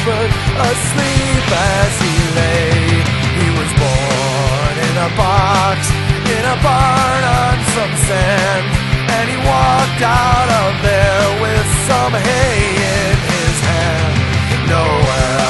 but asleep as he lay. He was born in a box, in a barn on some sand, and he walked out of there with some hay in his hand. Nowhere